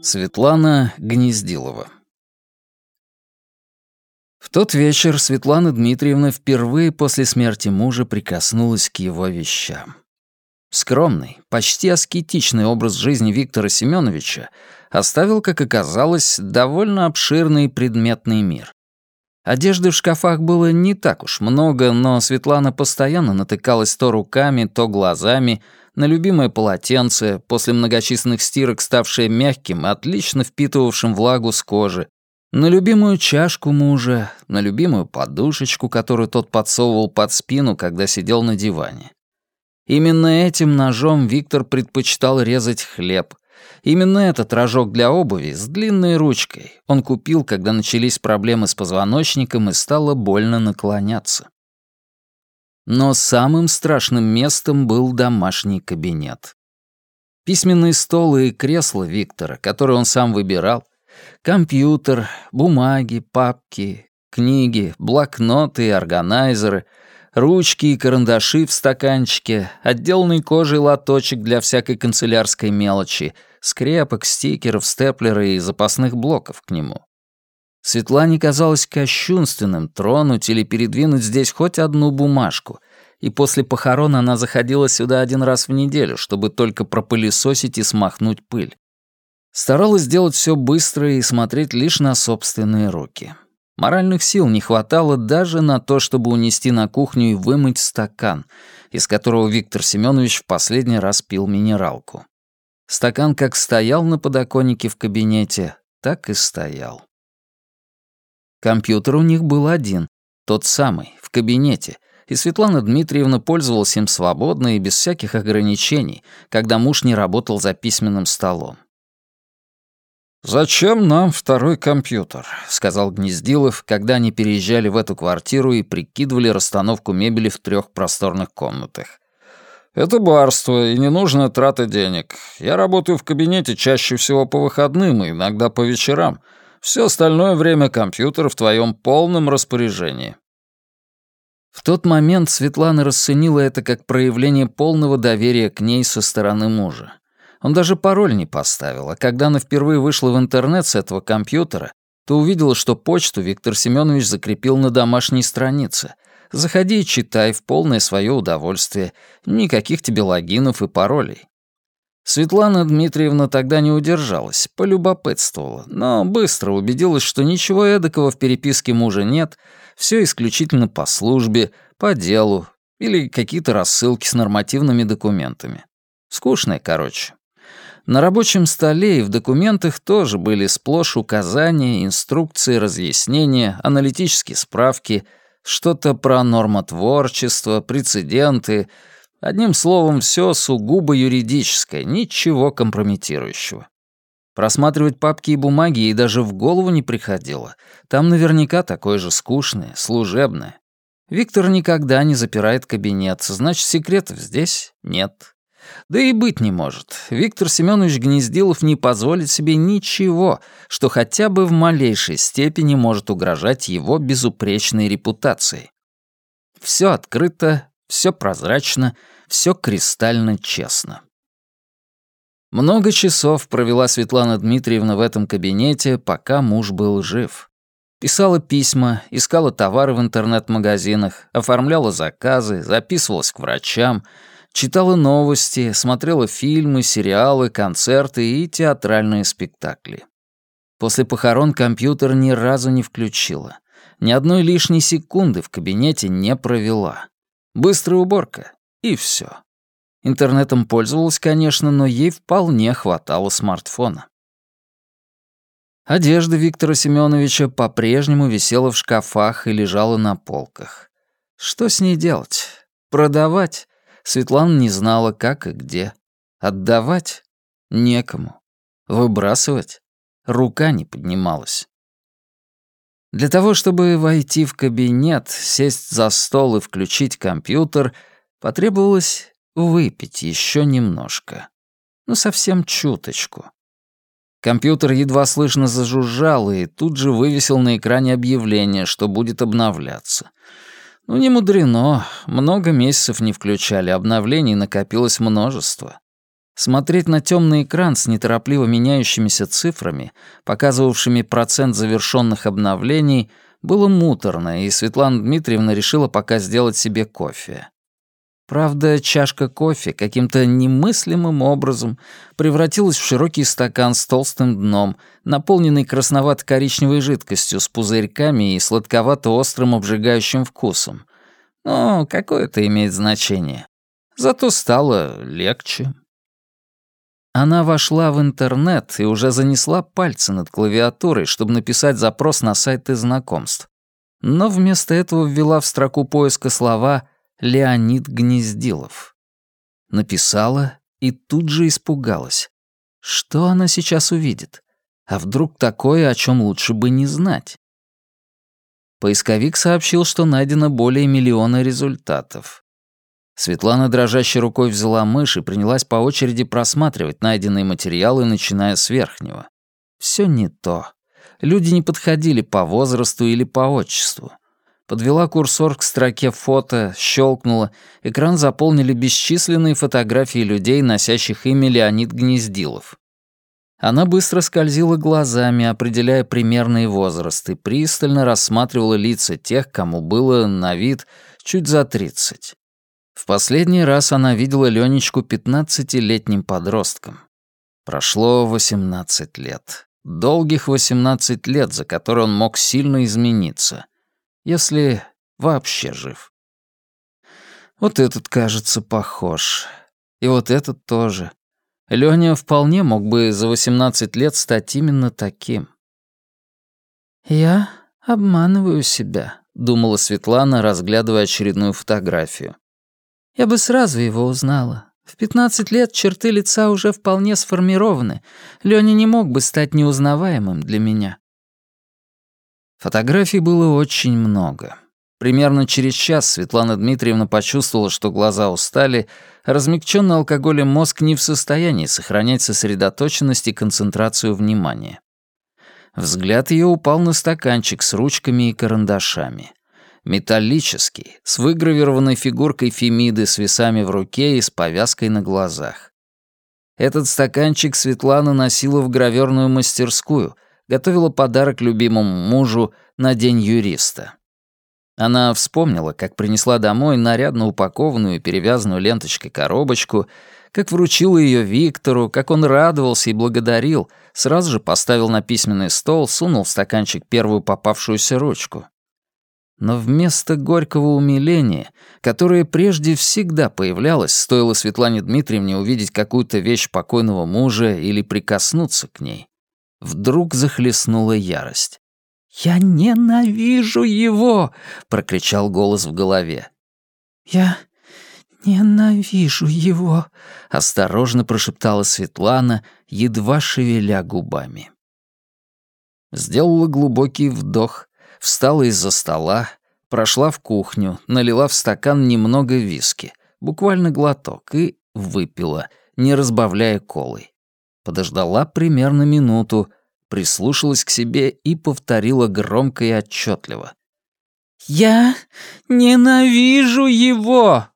Светлана Гнездилова. В тот вечер Светлана Дмитриевна впервые после смерти мужа прикоснулась к его вещам. Скромный, почти аскетичный образ жизни Виктора Семеновича оставил, как оказалось, довольно обширный предметный мир. Одежды в шкафах было не так уж много, но Светлана постоянно натыкалась то руками, то глазами на любимое полотенце, после многочисленных стирок ставшее мягким и отлично впитывавшим влагу с кожи, на любимую чашку мужа, на любимую подушечку, которую тот подсовывал под спину, когда сидел на диване. Именно этим ножом Виктор предпочитал резать хлеб. Именно этот рожок для обуви с длинной ручкой он купил, когда начались проблемы с позвоночником и стало больно наклоняться. Но самым страшным местом был домашний кабинет. Письменный стол и кресло Виктора, которые он сам выбирал, компьютер, бумаги, папки, книги, блокноты и органайзеры, ручки и карандаши в стаканчике, отделанный кожей лоточек для всякой канцелярской мелочи, скрепок, стикеров, степлера и запасных блоков к нему. Светлане казалось кощунственным тронуть или передвинуть здесь хоть одну бумажку, и после похорон она заходила сюда один раз в неделю, чтобы только пропылесосить и смахнуть пыль. Старалась делать все быстро и смотреть лишь на собственные руки. Моральных сил не хватало даже на то, чтобы унести на кухню и вымыть стакан, из которого Виктор Семенович в последний раз пил минералку. Стакан как стоял на подоконнике в кабинете, так и стоял. Компьютер у них был один, тот самый, в кабинете, и Светлана Дмитриевна пользовалась им свободно и без всяких ограничений, когда муж не работал за письменным столом. «Зачем нам второй компьютер?» — сказал Гнездилов, когда они переезжали в эту квартиру и прикидывали расстановку мебели в 3 просторных комнатах. «Это барство и ненужная трата денег. Я работаю в кабинете чаще всего по выходным и иногда по вечерам. Все остальное время компьютер в твоем полном распоряжении». В тот момент Светлана расценила это как проявление полного доверия к ней со стороны мужа. Он даже пароль не поставил, а когда она впервые вышла в интернет с этого компьютера, то увидела, что почту Виктор Семенович закрепил на домашней странице. Заходи и читай в полное свое удовольствие. Никаких тебе логинов и паролей. Светлана Дмитриевна тогда не удержалась, полюбопытствовала, но быстро убедилась, что ничего эдакого в переписке мужа нет, все исключительно по службе, по делу или какие-то рассылки с нормативными документами. Скучное, короче. На рабочем столе и в документах тоже были сплошь указания, инструкции, разъяснения, аналитические справки, что-то про нормотворчество, прецеденты. Одним словом, все сугубо юридическое, ничего компрометирующего. Просматривать папки и бумаги ей даже в голову не приходило. Там наверняка такое же скучное, служебное. Виктор никогда не запирает кабинет, значит, секретов здесь нет. Да и быть не может. Виктор Семенович Гнездилов не позволит себе ничего, что хотя бы в малейшей степени может угрожать его безупречной репутации. Все открыто, все прозрачно, все кристально честно. Много часов провела Светлана Дмитриевна в этом кабинете, пока муж был жив. Писала письма, искала товары в интернет-магазинах, оформляла заказы, записывалась к врачам, читала новости, смотрела фильмы, сериалы, концерты и театральные спектакли. После похорон компьютер ни разу не включила. Ни одной лишней секунды в кабинете не провела. Быстрая уборка, и все. Интернетом пользовалась, конечно, но ей вполне хватало смартфона. Одежда Виктора Семеновича по-прежнему висела в шкафах и лежала на полках. Что с ней делать? Продавать? Светлана не знала, как и где. Отдавать? Некому. Выбрасывать? Рука не поднималась. Для того, чтобы войти в кабинет, сесть за стол и включить компьютер, потребовалось выпить еще немножко. Ну, совсем чуточку. Компьютер едва слышно зажужжал и тут же вывесил на экране объявление, что будет обновляться. Ну, не мудрено. Много месяцев не включали, обновлений накопилось множество. Смотреть на темный экран с неторопливо меняющимися цифрами, показывавшими процент завершенных обновлений, было муторно, и Светлана Дмитриевна решила пока сделать себе кофе. Правда, чашка кофе каким-то немыслимым образом превратилась в широкий стакан с толстым дном, наполненный красновато-коричневой жидкостью с пузырьками и сладковато-острым обжигающим вкусом. Но какое это имеет значение? Зато стало легче. Она вошла в интернет и уже занесла пальцы над клавиатурой, чтобы написать запрос на сайты знакомств. Но вместо этого ввела в строку поиска слова «Леонид Гнездилов». Написала и тут же испугалась. Что она сейчас увидит? А вдруг такое, о чем лучше бы не знать? Поисковик сообщил, что найдено более 1 миллиона результатов. Светлана дрожащей рукой взяла мышь и принялась по очереди просматривать найденные материалы, начиная с верхнего. Все не то. Люди не подходили по возрасту или по отчеству. Подвела курсор к строке «Фото», щелкнула. Экран заполнили бесчисленные фотографии людей, носящих имя Леонид Гнездилов. Она быстро скользила глазами, определяя примерные возрасты, пристально рассматривала лица тех, кому было, на вид, чуть за 30. В последний раз она видела Ленечку 15-летним подростком. Прошло 18 лет. Долгих 18 лет, за которые он мог сильно измениться. Если вообще жив. Вот этот, кажется, похож. И вот этот тоже. Лёня вполне мог бы за 18 лет стать именно таким. «Я обманываю себя», — думала Светлана, разглядывая очередную фотографию. «Я бы сразу его узнала. В 15 лет черты лица уже вполне сформированы. Лёня не мог бы стать неузнаваемым для меня». Фотографий было очень много. Примерно через час Светлана Дмитриевна почувствовала, что глаза устали, а размягченный алкоголем мозг не в состоянии сохранять сосредоточенность и концентрацию внимания. Взгляд ее упал на стаканчик с ручками и карандашами. Металлический, с выгравированной фигуркой Фемиды с весами в руке и с повязкой на глазах. Этот стаканчик Светлана носила в гравёрную мастерскую, готовила подарок любимому мужу на День юриста. Она вспомнила, как принесла домой нарядно упакованную и перевязанную ленточкой коробочку, как вручила ее Виктору, как он радовался и благодарил, сразу же поставил на письменный стол, сунул в стаканчик первую попавшуюся ручку. Но вместо горького умиления, которое прежде всегда появлялось, стоило Светлане Дмитриевне увидеть какую-то вещь покойного мужа или прикоснуться к ней, вдруг захлестнула ярость. «Я ненавижу его!» — прокричал голос в голове. «Я ненавижу его!» — осторожно прошептала Светлана, едва шевеля губами. Сделала глубокий вдох, встала из-за стола, прошла в кухню, налила в стакан немного виски, буквально глоток, и выпила, не разбавляя колой. Подождала примерно минуту, прислушалась к себе и повторила громко и отчетливо. «Я ненавижу его!»